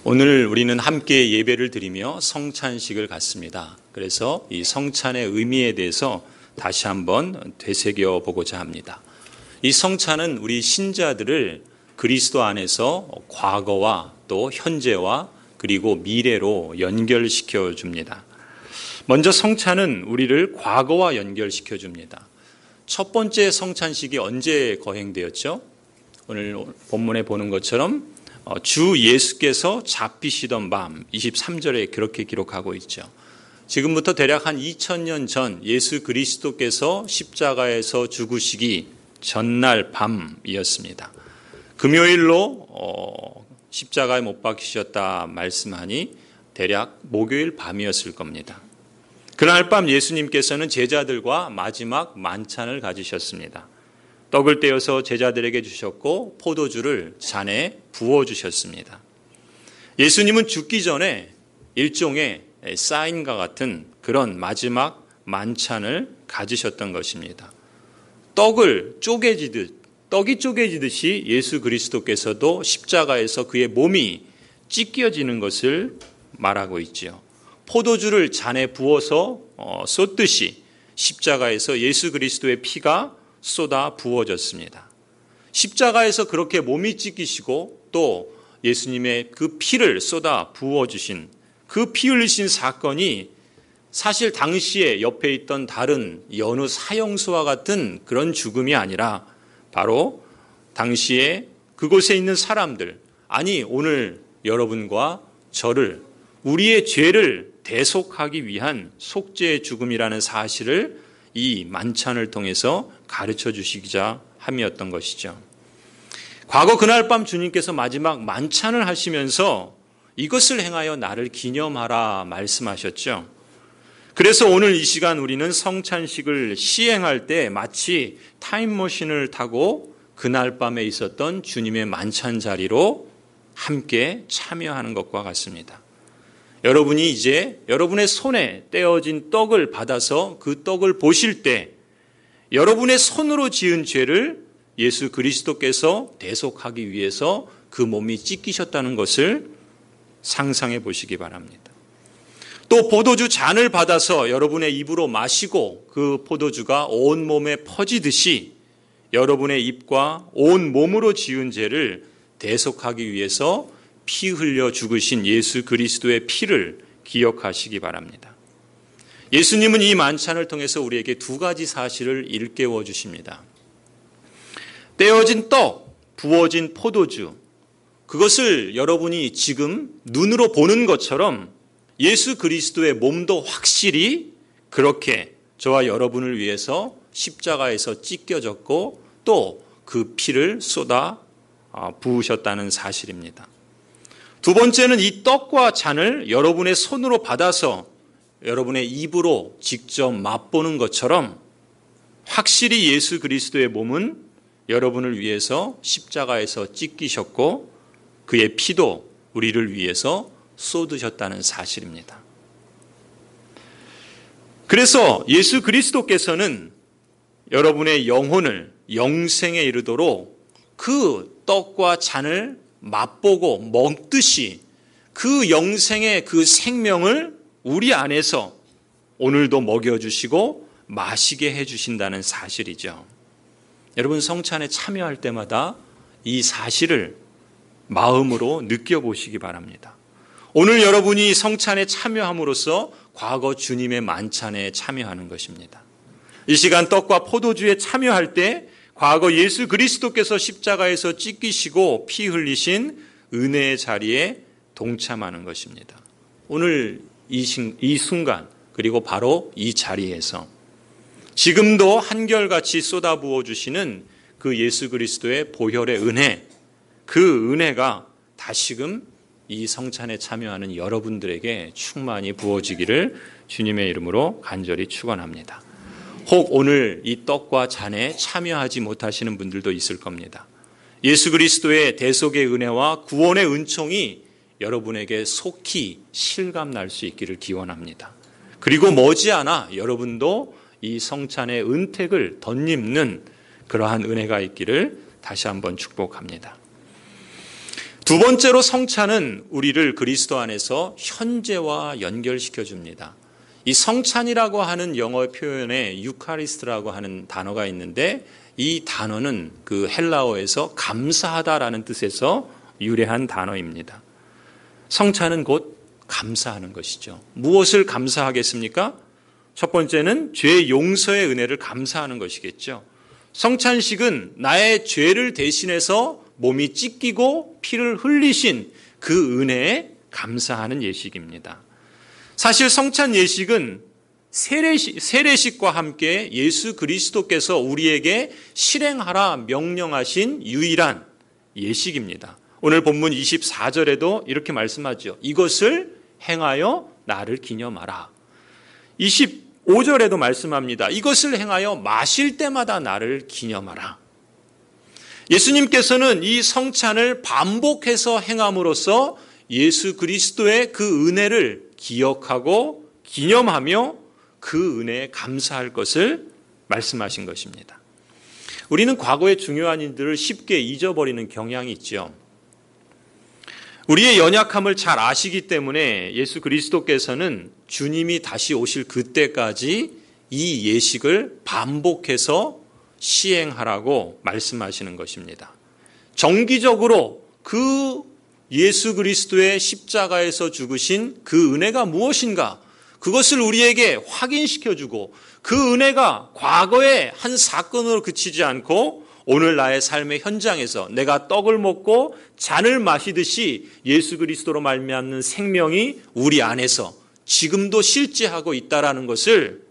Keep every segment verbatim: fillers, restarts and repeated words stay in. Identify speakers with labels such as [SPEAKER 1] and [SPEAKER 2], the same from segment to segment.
[SPEAKER 1] 오늘 우리는 함께 예배를 드리며 성찬식을 갖습니다. 그래서 이 성찬의 의미에 대해서 다시 한번 되새겨 보고자 합니다. 이 성찬은 우리 신자들을 그리스도 안에서 과거와 또 현재와 그리고 미래로 연결시켜 줍니다. 먼저 성찬은 우리를 과거와 연결시켜 줍니다. 첫 번째 성찬식이 언제 거행되었죠? 오늘 본문에 보는 것처럼 주 예수께서 잡히시던 밤, 이십삼 절에 그렇게 기록하고 있죠. 지금부터 대략 한 이천 년 전 예수 그리스도께서 십자가에서 죽으시기 전날 밤이었습니다. 금요일로 어, 십자가에 못 박히셨다 말씀하니 대략 목요일 밤이었을 겁니다. 그날 밤 예수님께서는 제자들과 마지막 만찬을 가지셨습니다. 떡을 떼어서 제자들에게 주셨고 포도주를 잔에 부어주셨습니다. 예수님은 죽기 전에 일종의 사인과 같은 그런 마지막 만찬을 가지셨던 것입니다. 떡을 쪼개지듯, 떡이 쪼개지듯이 예수 그리스도께서도 십자가에서 그의 몸이 찢겨지는 것을 말하고 있지요. 포도주를 잔에 부어서 쏟듯이 십자가에서 예수 그리스도의 피가 쏟아 부어졌습니다. 십자가에서 그렇게 몸이 찢기시고 또 예수님의 그 피를 쏟아 부어주신 그 피 흘리신 사건이 사실 당시에 옆에 있던 다른 여느 사형수와 같은 그런 죽음이 아니라 바로 당시에 그곳에 있는 사람들, 아니 오늘 여러분과 저를, 우리의 죄를 대속하기 위한 속죄의 죽음이라는 사실을 이 만찬을 통해서 가르쳐 주시기자 함이었던 것이죠. 과거 그날 밤 주님께서 마지막 만찬을 하시면서 이것을 행하여 나를 기념하라 말씀하셨죠. 그래서 오늘 이 시간 우리는 성찬식을 시행할 때 마치 타임머신을 타고 그날 밤에 있었던 주님의 만찬 자리로 함께 참여하는 것과 같습니다. 여러분이 이제 여러분의 손에 떼어진 떡을 받아서 그 떡을 보실 때 여러분의 손으로 지은 죄를 예수 그리스도께서 대속하기 위해서 그 몸이 찢기셨다는 것을 상상해 보시기 바랍니다. 또 포도주 잔을 받아서 여러분의 입으로 마시고 그 포도주가 온 몸에 퍼지듯이 여러분의 입과 온 몸으로 지은 죄를 대속하기 위해서 피 흘려 죽으신 예수 그리스도의 피를 기억하시기 바랍니다. 예수님은 이 만찬을 통해서 우리에게 두 가지 사실을 일깨워 주십니다. 떼어진 떡, 부어진 포도주, 그것을 여러분이 지금 눈으로 보는 것처럼 예수 그리스도의 몸도 확실히 그렇게 저와 여러분을 위해서 십자가에서 찢겨졌고 또 그 피를 쏟아 부으셨다는 사실입니다. 두 번째는 이 떡과 잔을 여러분의 손으로 받아서 여러분의 입으로 직접 맛보는 것처럼 확실히 예수 그리스도의 몸은 여러분을 위해서 십자가에서 찢기셨고 그의 피도 우리를 위해서 쏟으셨다는 사실입니다. 그래서 예수 그리스도께서는 여러분의 영혼을 영생에 이르도록 그 떡과 잔을 맛보고 먹듯이 그 영생의 그 생명을 우리 안에서 오늘도 먹여주시고 마시게 해주신다는 사실이죠. 여러분 성찬에 참여할 때마다 이 사실을 마음으로 느껴보시기 바랍니다. 오늘 여러분이 성찬에 참여함으로써 과거 주님의 만찬에 참여하는 것입니다. 이 시간 떡과 포도주에 참여할 때 과거 예수 그리스도께서 십자가에서 찢기시고 피 흘리신 은혜의 자리에 동참하는 것입니다. 오늘 이, 이 순간 그리고 바로 이 자리에서 지금도 한결같이 쏟아부어 주시는 그 예수 그리스도의 보혈의 은혜, 그 은혜가 다시금 이 성찬에 참여하는 여러분들에게 충만히 부어지기를 주님의 이름으로 간절히 축원합니다. 혹 오늘 이 떡과 잔에 참여하지 못하시는 분들도 있을 겁니다. 예수 그리스도의 대속의 은혜와 구원의 은총이 여러분에게 속히 실감날 수 있기를 기원합니다. 그리고 머지않아 여러분도 이 성찬의 은택을 덧입는 그러한 은혜가 있기를 다시 한번 축복합니다. 두 번째로 성찬은 우리를 그리스도 안에서 현재와 연결시켜 줍니다. 이 성찬이라고 하는 영어 표현에 유카리스트라고 하는 단어가 있는데 이 단어는 그 헬라어에서 감사하다라는 뜻에서 유래한 단어입니다. 성찬은 곧 감사하는 것이죠. 무엇을 감사하겠습니까? 첫 번째는 죄 용서의 은혜를 감사하는 것이겠죠. 성찬식은 나의 죄를 대신해서 몸이 찢기고 피를 흘리신 그 은혜에 감사하는 예식입니다. 사실 성찬 예식은 세례식, 세례식과 함께 예수 그리스도께서 우리에게 실행하라 명령하신 유일한 예식입니다. 오늘 본문 이십사 절에도 이렇게 말씀하죠. 이것을 행하여 나를 기념하라. 이십오 절에도 말씀합니다. 이것을 행하여 마실 때마다 나를 기념하라. 예수님께서는 이 성찬을 반복해서 행함으로써 예수 그리스도의 그 은혜를 기억하고 기념하며 그 은혜에 감사할 것을 말씀하신 것입니다. 우리는 과거의 중요한 일들을 쉽게 잊어버리는 경향이 있죠. 우리의 연약함을 잘 아시기 때문에 예수 그리스도께서는 주님이 다시 오실 그때까지 이 예식을 반복해서 시행하라고 말씀하시는 것입니다. 정기적으로 그 예수 그리스도의 십자가에서 죽으신 그 은혜가 무엇인가? 그것을 우리에게 확인시켜주고 그 은혜가 과거의 한 사건으로 그치지 않고 오늘 나의 삶의 현장에서 내가 떡을 먹고 잔을 마시듯이 예수 그리스도로 말미암는 생명이 우리 안에서 지금도 실제하고 있다라는 것을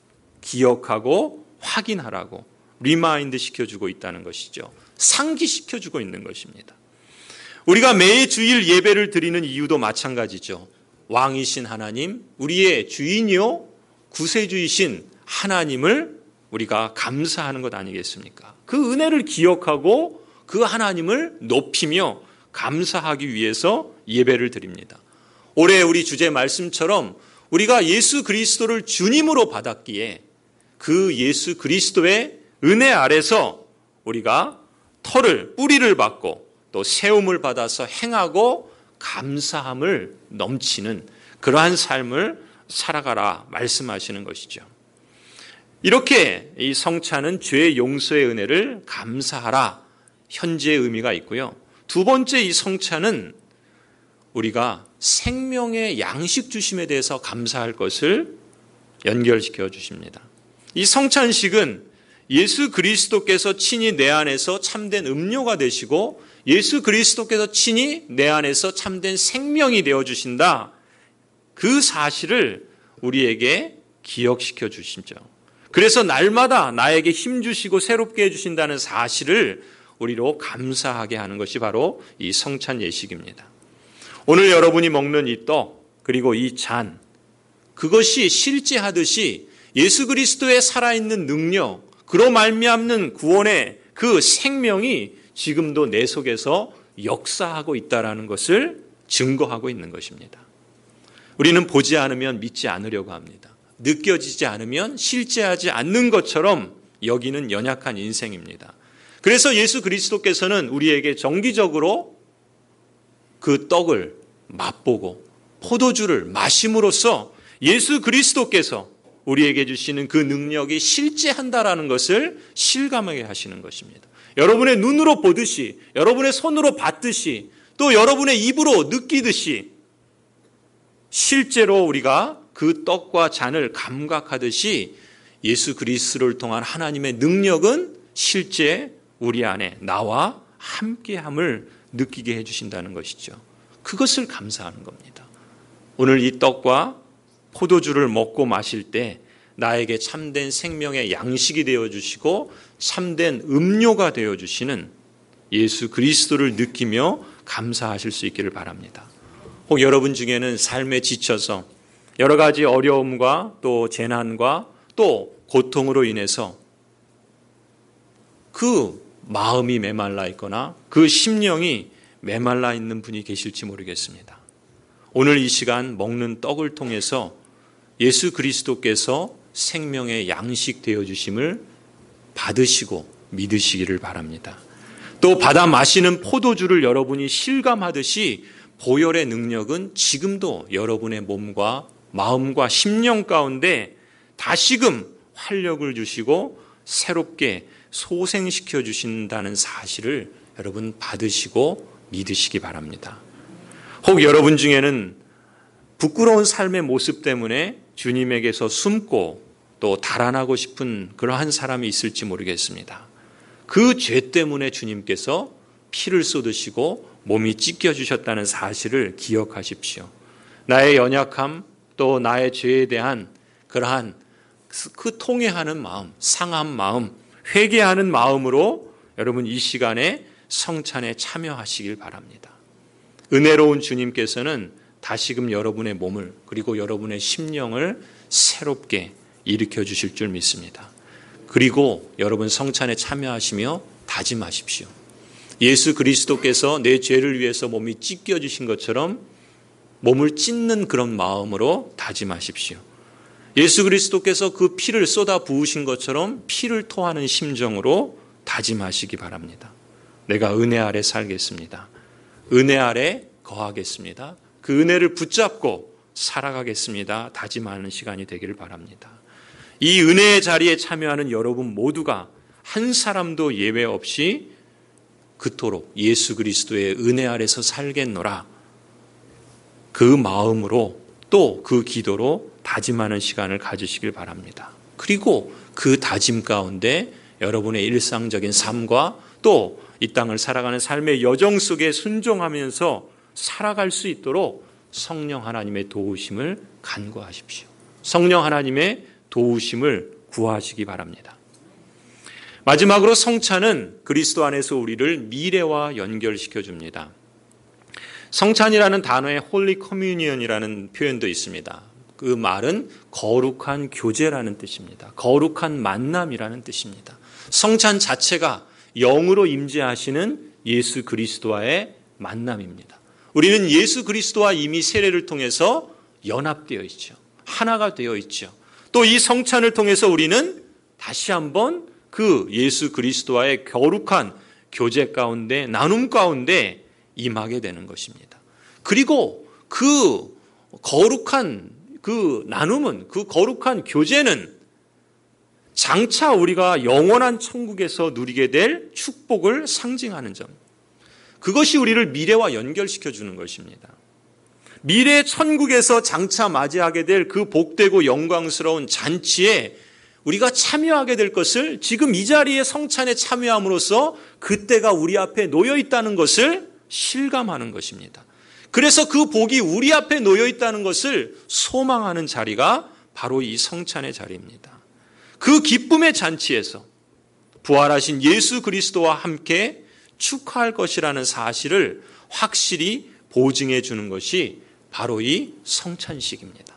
[SPEAKER 1] 기억하고 확인하라고 리마인드 시켜주고 있다는 것이죠. 상기시켜주고 있는 것입니다. 우리가 매일 주일 예배를 드리는 이유도 마찬가지죠. 왕이신 하나님, 우리의 주인이요 구세주이신 하나님을 우리가 감사하는 것 아니겠습니까? 그 은혜를 기억하고 그 하나님을 높이며 감사하기 위해서 예배를 드립니다. 올해 우리 주제 말씀처럼 우리가 예수 그리스도를 주님으로 받았기에 그 예수 그리스도의 은혜 아래서 우리가 털을 뿌리를 받고 또 세움을 받아서 행하고 감사함을 넘치는 그러한 삶을 살아가라 말씀하시는 것이죠. 이렇게 이 성찬은 죄 용서의 은혜를 감사하라 현재의 의미가 있고요. 두 번째 이 성찬은 우리가 생명의 양식 주심에 대해서 감사할 것을 연결시켜 주십니다. 이 성찬식은 예수 그리스도께서 친히 내 안에서 참된 음료가 되시고 예수 그리스도께서 친히 내 안에서 참된 생명이 되어주신다. 그 사실을 우리에게 기억시켜 주시죠. 그래서 날마다 나에게 힘주시고 새롭게 해주신다는 사실을 우리로 감사하게 하는 것이 바로 이 성찬 예식입니다. 오늘 여러분이 먹는 이 떡 그리고 이 잔, 그것이 실제하듯이 예수 그리스도의 살아있는 능력, 그로 말미암는 구원의 그 생명이 지금도 내 속에서 역사하고 있다는 것을 증거하고 있는 것입니다. 우리는 보지 않으면 믿지 않으려고 합니다. 느껴지지 않으면 실제하지 않는 것처럼 여기는 연약한 인생입니다. 그래서 예수 그리스도께서는 우리에게 정기적으로 그 떡을 맛보고 포도주를 마심으로써 예수 그리스도께서 우리에게 주시는 그 능력이 실제한다라는 것을 실감하게 하시는 것입니다. 여러분의 눈으로 보듯이, 여러분의 손으로 받듯이, 또 여러분의 입으로 느끼듯이 실제로 우리가 그 떡과 잔을 감각하듯이 예수 그리스도를 통한 하나님의 능력은 실제 우리 안에 나와 함께함을 느끼게 해주신다는 것이죠. 그것을 감사하는 겁니다. 오늘 이 떡과 포도주를 먹고 마실 때 나에게 참된 생명의 양식이 되어주시고 참된 음료가 되어주시는 예수 그리스도를 느끼며 감사하실 수 있기를 바랍니다. 혹 여러분 중에는 삶에 지쳐서 여러 가지 어려움과 또 재난과 또 고통으로 인해서 그 마음이 메말라 있거나 그 심령이 메말라 있는 분이 계실지 모르겠습니다. 오늘 이 시간 먹는 떡을 통해서 예수 그리스도께서 생명의 양식 되어주심을 받으시고 믿으시기를 바랍니다. 또 받아 마시는 포도주를 여러분이 실감하듯이 보혈의 능력은 지금도 여러분의 몸과 마음과 심령 가운데 다시금 활력을 주시고 새롭게 소생시켜 주신다는 사실을 여러분 받으시고 믿으시기 바랍니다. 혹 여러분 중에는 부끄러운 삶의 모습 때문에 주님에게서 숨고 또 달아나고 싶은 그러한 사람이 있을지 모르겠습니다. 그 죄 때문에 주님께서 피를 쏟으시고 몸이 찢겨주셨다는 사실을 기억하십시오. 나의 연약함 또 나의 죄에 대한 그러한 그 통회하는 마음, 상한 마음, 회개하는 마음으로 여러분 이 시간에 성찬에 참여하시길 바랍니다. 은혜로운 주님께서는 다시금 여러분의 몸을 그리고 여러분의 심령을 새롭게 일으켜 주실 줄 믿습니다. 그리고 여러분 성찬에 참여하시며 다짐하십시오. 예수 그리스도께서 내 죄를 위해서 몸이 찢겨주신 것처럼 몸을 찢는 그런 마음으로 다짐하십시오. 예수 그리스도께서 그 피를 쏟아 부으신 것처럼 피를 토하는 심정으로 다짐하시기 바랍니다. 내가 은혜 아래 살겠습니다. 은혜 아래 거하겠습니다. 그 은혜를 붙잡고 살아가겠습니다. 다짐하는 시간이 되기를 바랍니다. 이 은혜의 자리에 참여하는 여러분 모두가 한 사람도 예외 없이 그토록 예수 그리스도의 은혜 아래서 살겠노라. 그 마음으로 또 그 기도로 다짐하는 시간을 가지시길 바랍니다. 그리고 그 다짐 가운데 여러분의 일상적인 삶과 또 이 땅을 살아가는 삶의 여정 속에 순종하면서 살아갈 수 있도록 성령 하나님의 도우심을 간구하십시오. 성령 하나님의 도우심을 구하시기 바랍니다. 마지막으로 성찬은 그리스도 안에서 우리를 미래와 연결시켜 줍니다. 성찬이라는 단어에 홀리 커뮤니언이라는 표현도 있습니다. 그 말은 거룩한 교제라는 뜻입니다. 거룩한 만남이라는 뜻입니다. 성찬 자체가 영으로 임재하시는 예수 그리스도와의 만남입니다. 우리는 예수 그리스도와 이미 세례를 통해서 연합되어 있죠. 하나가 되어 있죠. 또 이 성찬을 통해서 우리는 다시 한번 그 예수 그리스도와의 거룩한 교제 가운데, 나눔 가운데 임하게 되는 것입니다. 그리고 그 거룩한 그 나눔은, 그 거룩한 교제는 장차 우리가 영원한 천국에서 누리게 될 축복을 상징하는 점. 그것이 우리를 미래와 연결시켜 주는 것입니다. 미래 천국에서 장차 맞이하게 될 그 복되고 영광스러운 잔치에 우리가 참여하게 될 것을 지금 이 자리에 성찬에 참여함으로써 그때가 우리 앞에 놓여 있다는 것을 실감하는 것입니다. 그래서 그 복이 우리 앞에 놓여 있다는 것을 소망하는 자리가 바로 이 성찬의 자리입니다. 그 기쁨의 잔치에서 부활하신 예수 그리스도와 함께 축하할 것이라는 사실을 확실히 보증해 주는 것이 바로 이 성찬식입니다.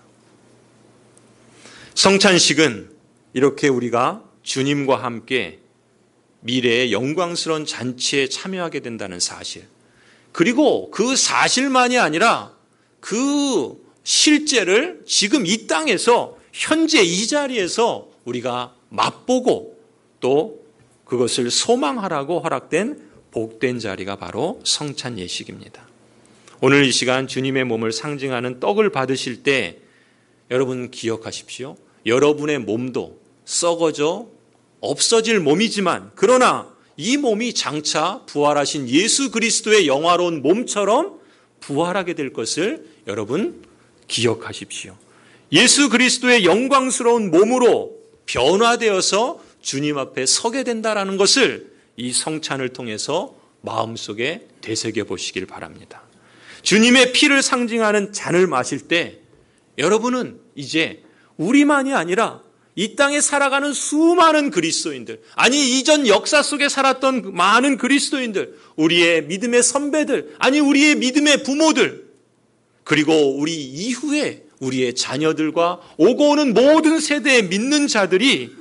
[SPEAKER 1] 성찬식은 이렇게 우리가 주님과 함께 미래의 영광스러운 잔치에 참여하게 된다는 사실, 그리고 그 사실만이 아니라 그 실제를 지금 이 땅에서 현재 이 자리에서 우리가 맛보고 또 그것을 소망하라고 허락된 복된 자리가 바로 성찬 예식입니다. 오늘 이 시간 주님의 몸을 상징하는 떡을 받으실 때 여러분 기억하십시오. 여러분의 몸도 썩어져 없어질 몸이지만 그러나 이 몸이 장차 부활하신 예수 그리스도의 영화로운 몸처럼 부활하게 될 것을 여러분 기억하십시오. 예수 그리스도의 영광스러운 몸으로 변화되어서 주님 앞에 서게 된다는 것을 이 성찬을 통해서 마음속에 되새겨 보시길 바랍니다. 주님의 피를 상징하는 잔을 마실 때 여러분은 이제 우리만이 아니라 이 땅에 살아가는 수많은 그리스도인들, 아니 이전 역사 속에 살았던 많은 그리스도인들, 우리의 믿음의 선배들, 아니 우리의 믿음의 부모들, 그리고 우리 이후에 우리의 자녀들과 오고 오는 모든 세대의 믿는 자들이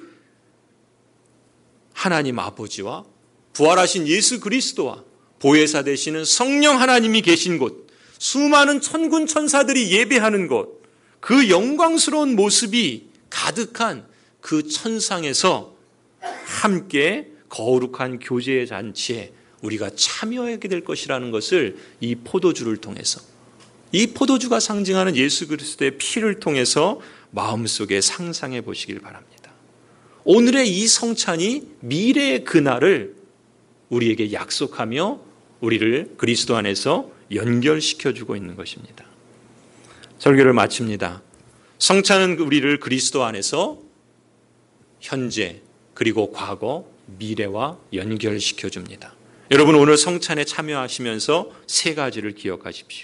[SPEAKER 1] 하나님 아버지와 부활하신 예수 그리스도와 보혜사 되시는 성령 하나님이 계신 곳, 수많은 천군 천사들이 예배하는 곳, 그 영광스러운 모습이 가득한 그 천상에서 함께 거룩한 교제의 잔치에 우리가 참여하게 될 것이라는 것을 이 포도주를 통해서, 이 포도주가 상징하는 예수 그리스도의 피를 통해서 마음속에 상상해 보시길 바랍니다. 오늘의 이 성찬이 미래의 그날을 우리에게 약속하며 우리를 그리스도 안에서 연결시켜주고 있는 것입니다. 설교를 마칩니다. 성찬은 우리를 그리스도 안에서 현재 그리고 과거, 미래와 연결시켜줍니다. 여러분, 오늘 성찬에 참여하시면서 세 가지를 기억하십시오.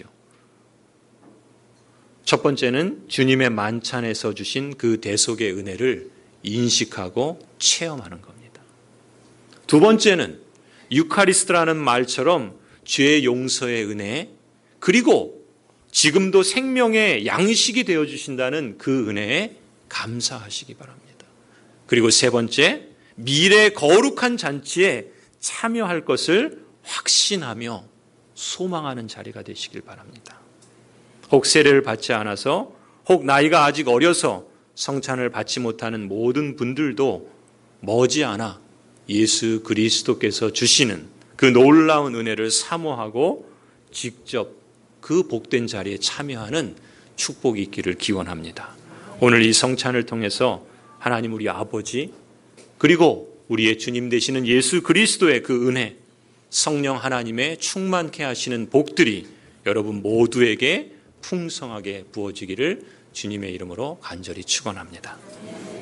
[SPEAKER 1] 첫 번째는 주님의 만찬에서 주신 그 대속의 은혜를 인식하고 체험하는 겁니다. 두 번째는 유카리스트라는 말처럼 죄의 용서의 은혜, 그리고 지금도 생명의 양식이 되어주신다는 그 은혜에 감사하시기 바랍니다. 그리고 세 번째, 미래 거룩한 잔치에 참여할 것을 확신하며 소망하는 자리가 되시길 바랍니다. 혹 세례를 받지 않아서, 혹 나이가 아직 어려서 성찬을 받지 못하는 모든 분들도 머지않아 예수 그리스도께서 주시는 그 놀라운 은혜를 사모하고 직접 그 복된 자리에 참여하는 축복이 있기를 기원합니다. 오늘 이 성찬을 통해서 하나님 우리 아버지, 그리고 우리의 주님 되시는 예수 그리스도의 그 은혜, 성령 하나님의 충만케 하시는 복들이 여러분 모두에게 풍성하게 부어지기를 주님의 이름으로 간절히 축원합니다.